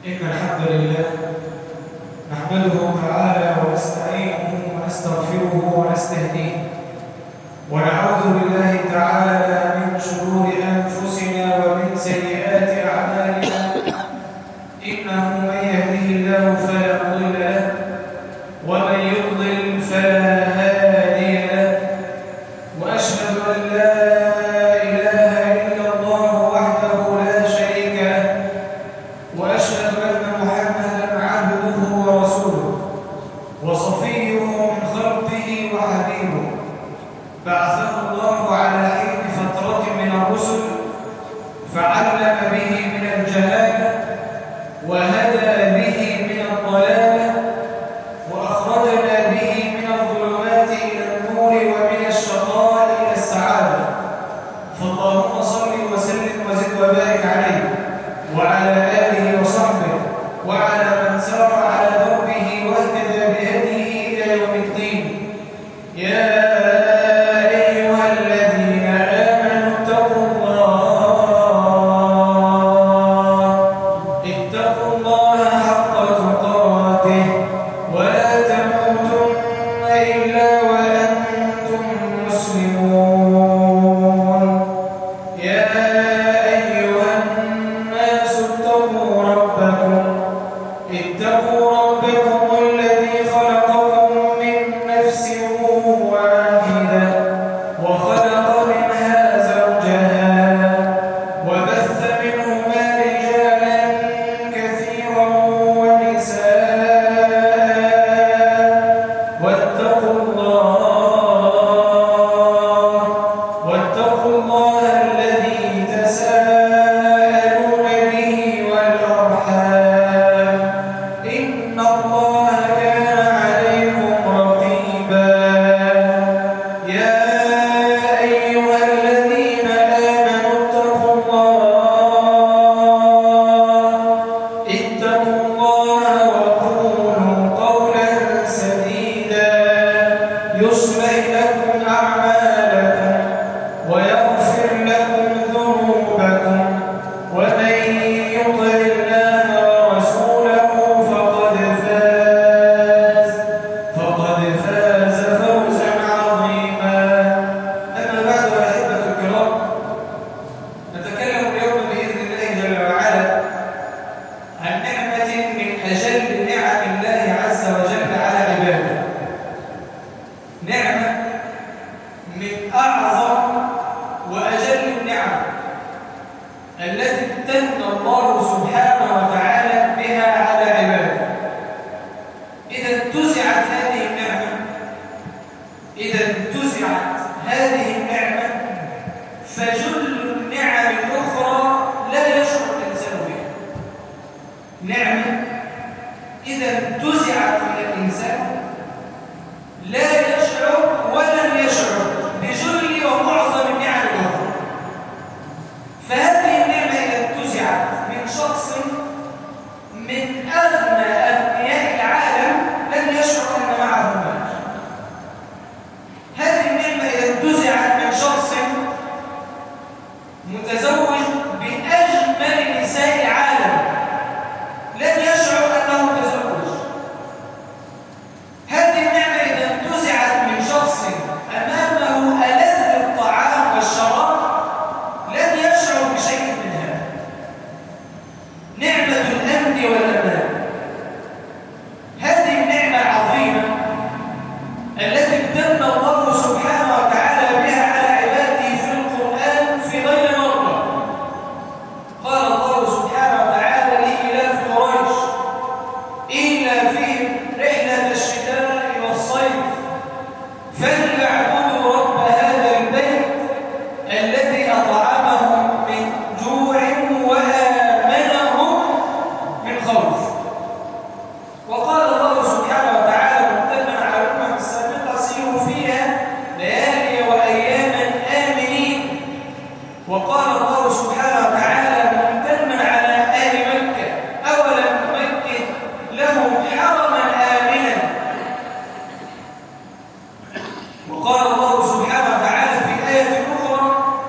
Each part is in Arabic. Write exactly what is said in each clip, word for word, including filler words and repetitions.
إن الحمد لله نحمده تعالى ونستعينه ونستغفره ونستهديه ونعوذ بالله تعالى من شرور أنفسنا ومن سيئات أعمالنا إنه من يهده الله فلا مضل له ومن يضلل فلا هادي له وأشهد أن لا بعثه الله على حين فترة من الرسل فعلم به من الجهالة وهدى به من الضلالة وأخرجنا به من الظلمات إلى النور ومن الشقاء إلى السعادة فاللهم صل وسلم وزد وبارك عليه وعلى آله وصحبه وعلى من سار على دربه واهتدى بهديه إلى يوم الدين. يا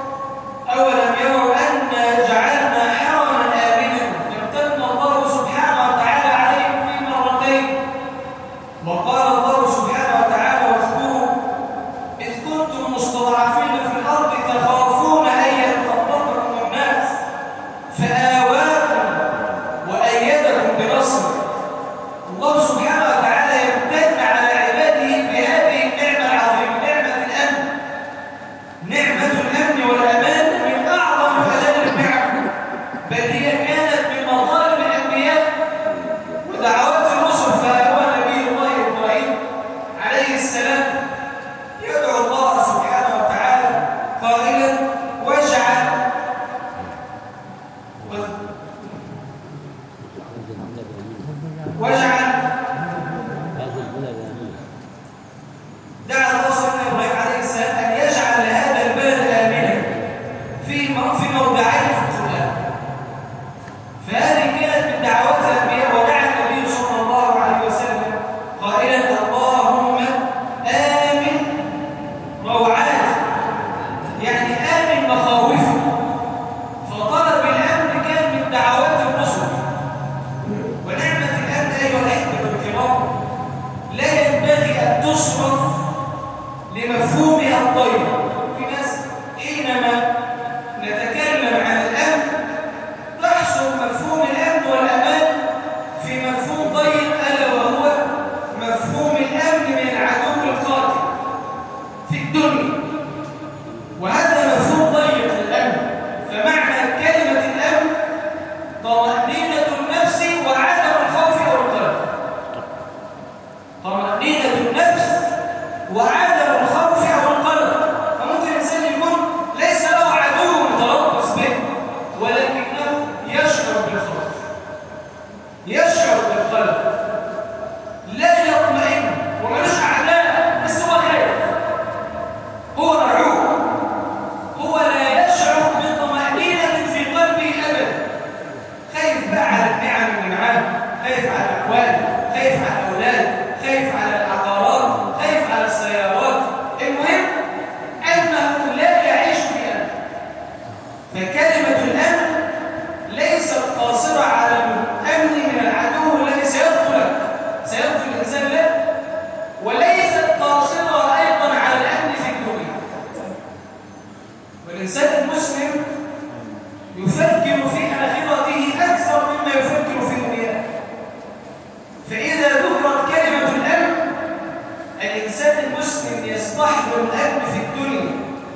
أولم يروا أنا جعلنا حرما آمنا فامتن الله سبحانه في في موضعين في القرآن. فهذه كانت من دعوات الأنبياء، ودعا النبي صلى الله عليه وسلم قائلا اللهم آمن روعات، يعني آمن مخاوفه. فطلب الأمن كان من دعوات الرسل. ونعمة الأمن أيها الأحبة الكرام لا ينبغي أن تصرف لمفهومها الطيب. في ناس حينما نتكلم عن الأمن تحصر مفهوم الأمن والأمان في مفهوم طيب، ألا وهو مفهوم الأمن من العدو القاتل في الدنيا. وهذا مفهوم طيب للأمن. فمعنى كلمة الأمن طمأنينة النفس وعدم الخوف أو القلق. طمأنينة النفس وعدم الخوف أو القلق. فممكن الإنسان يكون ليس له عدو متربص به، ولكنه يشعر بالخوف، يشعر بالقلق، لا يطمئن وملوش أعداء، بس هو خايف، هو مرعوب، هو لا يشعر بطمأنينة في قلبه أبدا. خايف بقى على النعم اللي معاه، خايف على الأحوال، خايف على الأولاد، خايف على العقارات، خايف على السيارات. المهم أنه لا يعيش في أمن. فكلمة الأمن ليست قاصرة على الأمن من العدو الذي سيقتلك، سيقتل الإنسان له، وليست قاصرة أيضا على الأمن في الدنيا. والإنسان المسلم يفكر في آخرته أكثر مما يفكر في دنياه. فإذا ذكرت كلمة الأمن الإنسان المسلم يستحضر الأمن في الدنيا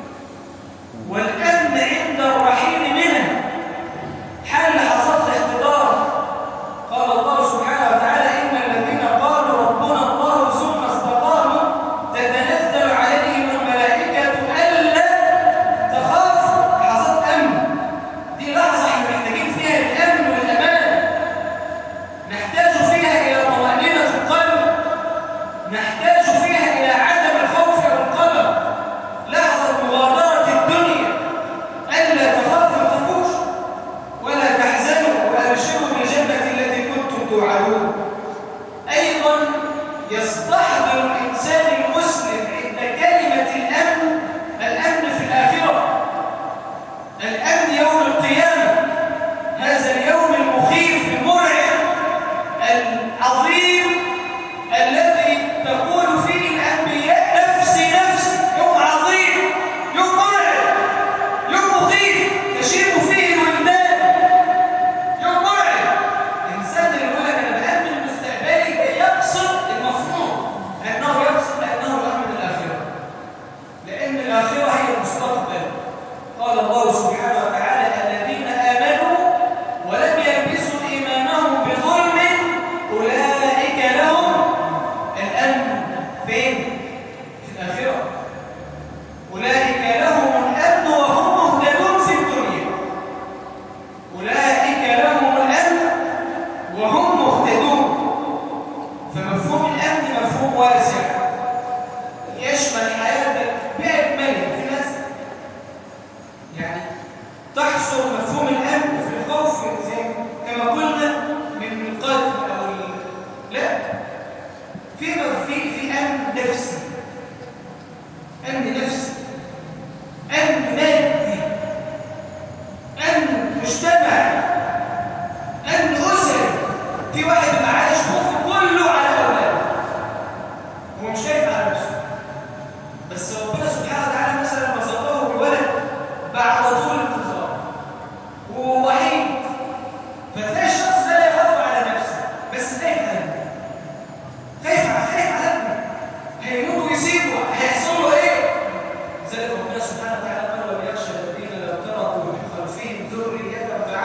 والأمن عند الرحيل منها حال حصلت الاحتضار. قال الله سبحانه وتعالى إن الذين قالوا ربنا الله ثم استقاموا تتنزل عليهم الملائكة ألا تخافوا. حصلت أمن، دي لحظة احنا محتاجين فيها الأمن والأمان، نحتاج فيها إلى طمأنينة القلب، نحتاج فيها إلى عدم الخوف والقلق. لحظة مغادرة الدنيا، ألا تخافوا ما تخافوش ولا تحزنوا وأبشروا بالجنة التي كنتم توعدون. أيضا يستحضر الإنسان المسلم عند كلمة الأمن الأمن في الآخرة، الأمن يوم القيامة، هذا اليوم المخيف المرعب العظيم الذي تقول فيه الأنبياء نفسي نفسي. يوم عظيم، يوم مرعب، يوم مخيف تشيب فيه الولدان، يوم مرعب. الإنسان اللي يقول لك أنا بأمن مستقبلي يقصد المفروض أنه يقصد أنه يؤمن الآخرة، لأن الآخرة هي المستقبل. قال الله سبحانه وتعالى الذين آمنوا ولم يلبسوا إيمانهم بظلم أولئك لهم الأمن. فين؟ في الآخرة. أولئك لهم الأمن وهم مهتدون في الدنيا. أولئك لهم الأمن وهم مهتدون. فمفهوم الأمن مفهوم واسع يشمل حياتك بأكملها. في ناس يعني تحصر مفهوم الأمن في الخوف زي كما قلنا من القتل أو ال... لا، في في في أمن نفسي، أمن نفسي، أمن مادي، أمن مجتمعي، أمن أسري. في واحد بيبقى عايش خوفه كله على أولاده، هو مش خايف على نفسه، بس ربنا سبحانه وتعالى مثلا رزقه بولد بعد طول انتظار ووحيد، فتلاقي الشخص ده لا يخاف على نفسه بس خايف على ابنه، خايف على خايف على ابنه، هيموت ويسيبه، هيحصل له ايه؟ لذلك ربنا سبحانه وتعالى قال وليخشى الذين لو تركوا من خلفهم ذرية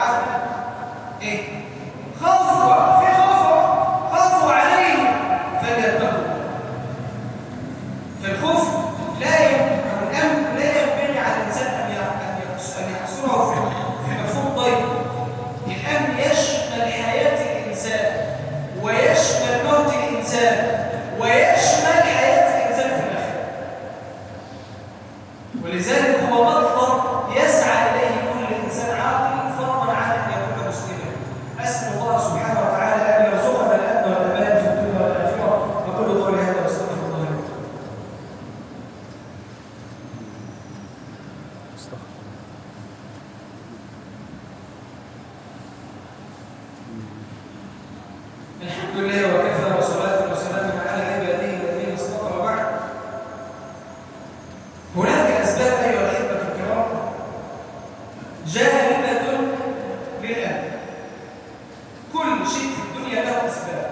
جالبة للأمن. كل شيء في الدنيا له أسباب،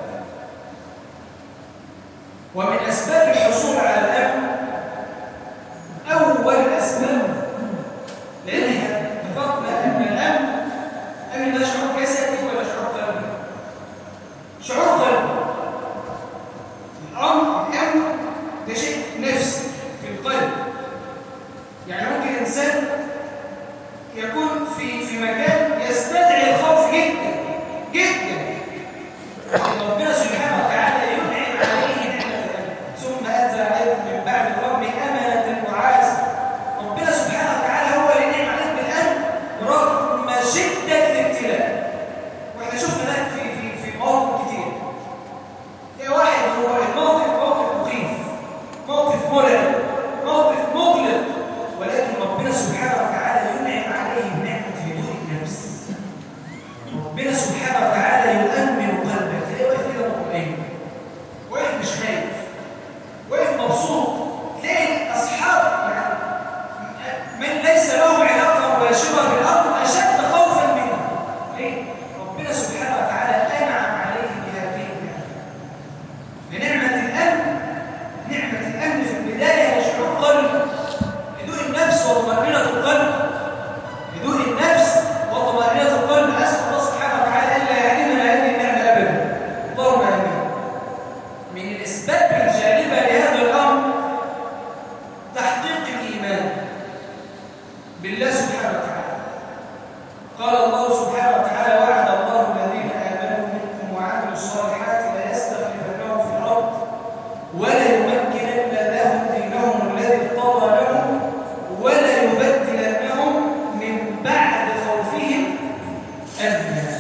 ومن أسباب الحصول على الأمن أول أسباب، لأنها اتفقنا أن الأمن أمن ده شعور جسدي ولا شعور قلبي؟ شعور قلبي. الأمر الأمن ده شيء نفسي في القلب. يعني ممكن إنسان يكون في في مكان يستدعي الخوف جدا جدا، ربنا سبحانه وتعالى ينعم عليه نعمة الأمن، ثم أنزل عليكم من بعد الغم أمنة وعزا. ربنا سبحانه وتعالى هو اللي نعم عليك بالأمن رغم شدة الابتلاء. واحنا شفنا ده في في في مواقف كتير. يا واحد هو الموقف موقف مخيف، موقف مرعب، موقف مقلق، ولكن ربنا سبحانه وتعالى ينعم عليه بنعمة هدوء النفس. ربنا سبحانه وتعالى يؤمن قلبك. تلاقيه واقف كده مطمئن، واقف مش خايف، واقف مبسوط. تلاقي اصحاب يعني من ليس لهم علاقه مباشره بالامر اشد خوفا منه. ليه؟ ربنا سبحانه وتعالى انعم عليه بهذه النعمه، بنعمه الامن. نعمه الامن في البدايه هي شعور قلب، هدوء النفس وطمانينه القلب، هدوء النفس وطمانينه القلب. اسال الله سبحانه وتعالى الا يعلمنا هذه النعمه ابدا، اللهم امين. من الاسباب الجالبه لهذا الامر تحقيق الايمان بالله سبحانه وتعالى. قال الله سبحانه وتعالى: وعد الله الذين امنوا منكم وعملوا الصالحات ليستخلفنهم في الارض وليمكنن لهم دينهم الذي ارتضى لهم وليبدلنهم من بعد خوفهم امنا.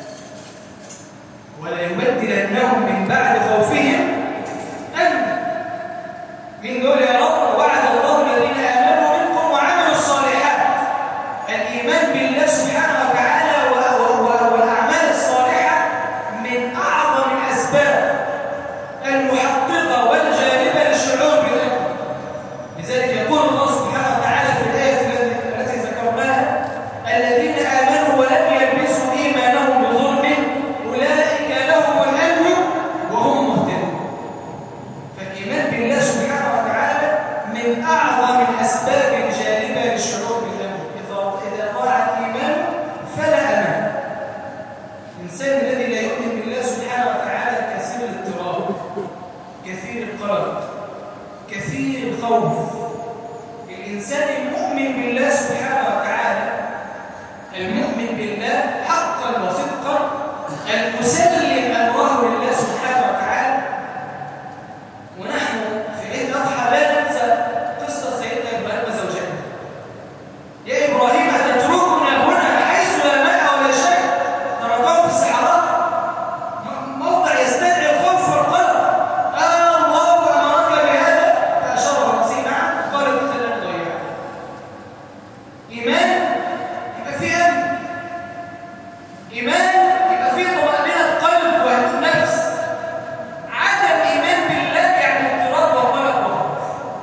وليبدلنهم من بعد خوفهم امنا. من دول يا رب؟ وعد الله الذين امنوا منكم وعملوا الصالحات. الايمان بالله سبحانه وتعالى والاعمال الصالحه من اعظم الاسباب المحققه والجالبه للشعور بالامن. لذلك يقول الله سبحانه وتعالى في الايه التي ذكرناها: الذين امنوا ولم يلبسوا ايمانهم بظلم اولئك لهم الامن وهم مهتدون. فالايمان بالله سبحانه وتعالى من اعظم الاسباب الجالبه للشعور بالامن. اذا ضاع الايمان فلا امان. الانسان الذي لا يؤمن بالله سبحانه وتعالى كثير الاضطراب، كثير القلق، كثير الخوف. الانسان المؤمن بالله سبحانه وتعالى، المؤمن بالله حقا وصدقا، المسلم امره لله سبحانه وتعالى. ونحن في عيد الاضحى لا ننسى قصه سيدنا ابراهيم وزوجته. يا ابراهيم اتتركنا هنا حيث لا ماء ولا شيء؟ تركهم في الصحراء، موضع يستدعي الخوف والقلق. آه الله امرك بهذا؟ فاشار براسه نعم. قال اذا لن نضيعه. ايمان يبقى فيه امن، ايمان يبقى فيه طمأنينة قلب وهدوء نفس. عدم ايمان بالله يعني اضطراب وقلق وخوف.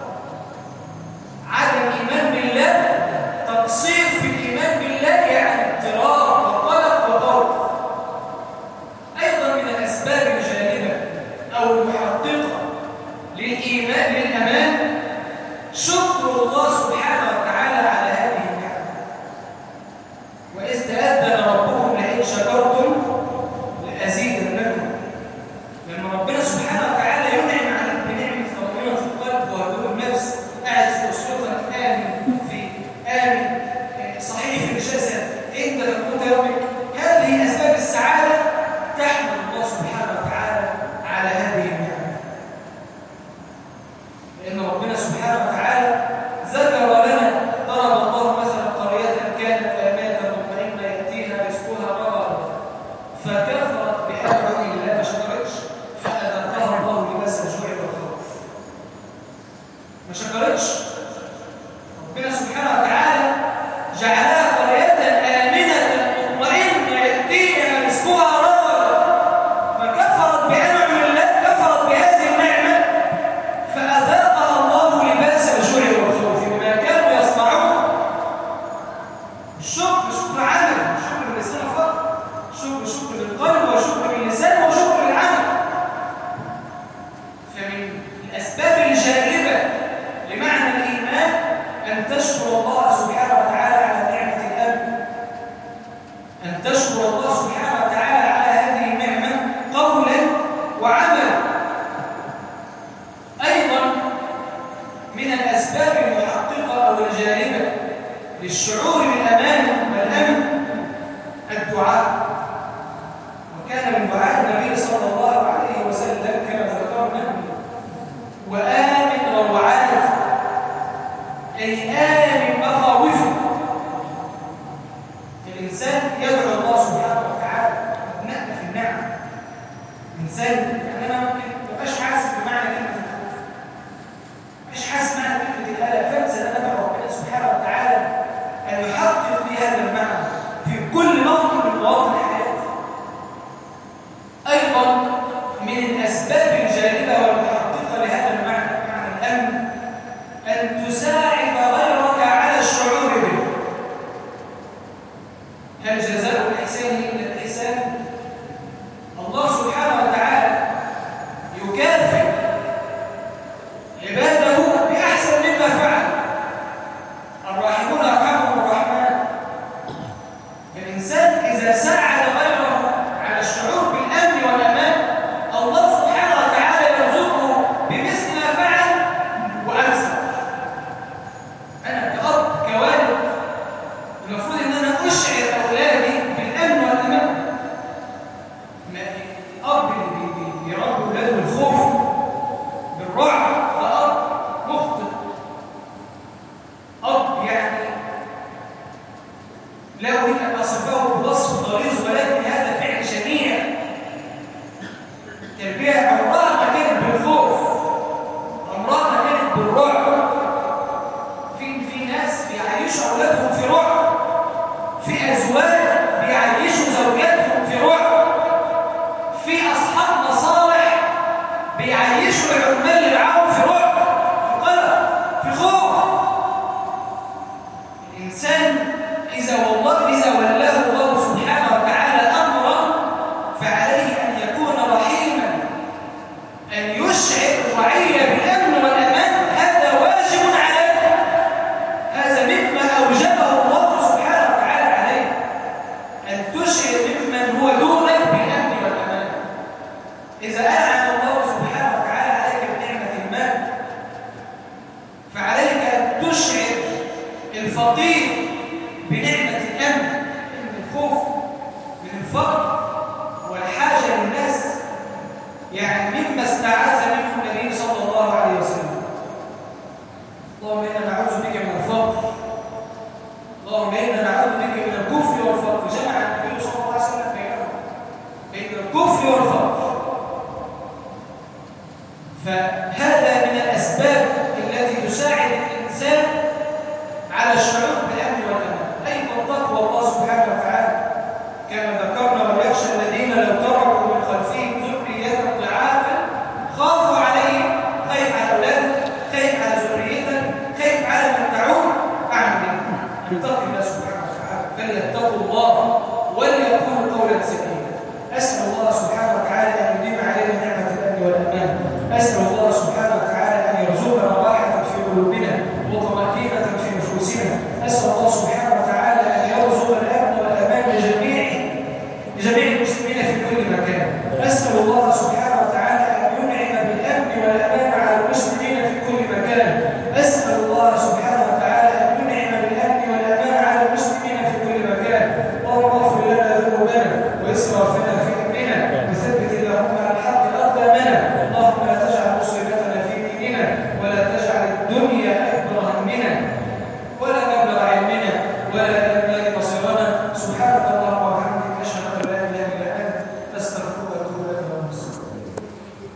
عدم ايمان بالله، تقصير في الايمان بالله يعني اضطراب وقلق وخوف. ايضا من الاسباب الجالبه او المحققه للايمان للامان شكر الله سبحانه وتعالى على هذه النعمه. واذ تأذن ربكم لئن شكرتم لازيدنكم. لما ربنا سبحانه وتعالى ينعم عليك بنعمه طمأنينة القلب وهدوء النفس، قاعد في اسرتك امن، في امن صحيح في الجسد، انت تكون ربك، هذه اسباب السعاده. تحمد الله سبحانه وتعالى على هذه النعمه، لان ربنا سبحانه وتعالى ذكر لنا، ضرب الله مثلا قريه كانت امنه مطمئنه ياتيها رزقها رغدا الشكر شكر عمل، شكر باللسان فقط، شكر شكر بالقلب وشكر باللسان وشكر بالعمل. فمن الأسباب الجالبة لمعنى الإيمان أن تشكر الله سبحانه وتعالى على نعمة الأمن، أن تشكر الله سبحانه وتعالى على هذه النعمة قولا وعملا. أيضا من الأسباب المحققة أو الجالبة للشعور بالأمان والأمن الدعاء. وكان من دعاء النبي صلى الله عليه وسلم كما ذكرنا: وآمن روعاته، أي آمن مخاوفه. الإنسان يدعو الله سبحانه وتعالى أبنائنا في النعم. الإنسان يعني أنا ممكن مبقاش حاسس بمعنى كلمة الخوف، مبقاش حاسس بمعنى كلمة القلق، فانسى أن أنا أدعو ربنا سبحانه وتعالى أن يحقق لي هذا المعنى في كل موطن من مواطن حياتي. أيضا من الأسباب الجالبة والمحققة لهذا المعنى، معنى الأمن، أن تساعد غيرك على الشعور به. هل جزاء الإحسان إلا الإحسان؟ الله سبحانه وتعالى يكافئ عباده بأحسن مما فعل. الراحمون يرحمهم الرحمن. الإنسان إذا ساعد غيره على الشعور بالأمن والأمان، الله سبحانه وتعالى يرزقه بمثل ما فعل وأكثر. أنا كأب كوالد المفروض إن أنا أشعر أولادي بالأمن والأمان. الأب اللي بيربي أولاده بالخوف بالرعب ده أب مخطئ. أب يعني لا أريد أن أصفه بوصف غليظ، ولكن هذا فعل شنيع. التربية عمرها ما كانت بالخوف، عمرها ما كانت بالرعب. في في ناس بيعيشوا أولادهم في رعب، في أزواج بيعيشوا زوجاتهم في رعب، في أصحاب مصالح بيعيشوا العمال اللي معاهم في رعب، في قلق، في خوف. الإنسان إذا والله إذا ولاه الله سبحانه وتعالى أمرا فعليه أن يكون رحيما، أن يشعر الرعية بالأمن والأمان. هذا واجب عليه، هذا مما أوجبه الله سبحانه وتعالى عليه، أن تشعر ممن هو دونك بالأمن والأمان. إذا أنعم الله سبحانه وتعالى عليك بنعمة المال، فعليك أن تشعر الفقير بنعمة الأمن، من الخوف، من الفقر والحاجة للناس. يعني مما استعاذ منه النبي صلى الله عليه وسلم: اللهم إنا نعوذ بك من الفقر، اللهم إنا نعوذ بك من الكفر والفقر. جمع النبي صلى الله عليه وسلم بينهم، بين الكفر والفقر. فهذا من الأسباب التي تساعد الإنسان على الشعور بالأمن والأمان. أيضا تقوى الله سبحانه وتعالى كما ذكرنا: وليخشى الذين لو تركوا من خلفهم ذرية ضعافا خافوا عليهم. خايف على أولادك، خايف على ذريتك، خايف على من تعود. أعمل إيه؟ اتق الله سبحانه وتعالى، فليتقوا الله وليقولوا قولا سديدا. أسأل الله سبحانه وتعالى أن يديم علينا نعمة الأمن والأمان. أسأل الله سبحانه وتعالى أن يرزقنا راحة في قلوبنا وطمأنينة في نفوسنا. أسأل الله سبحانه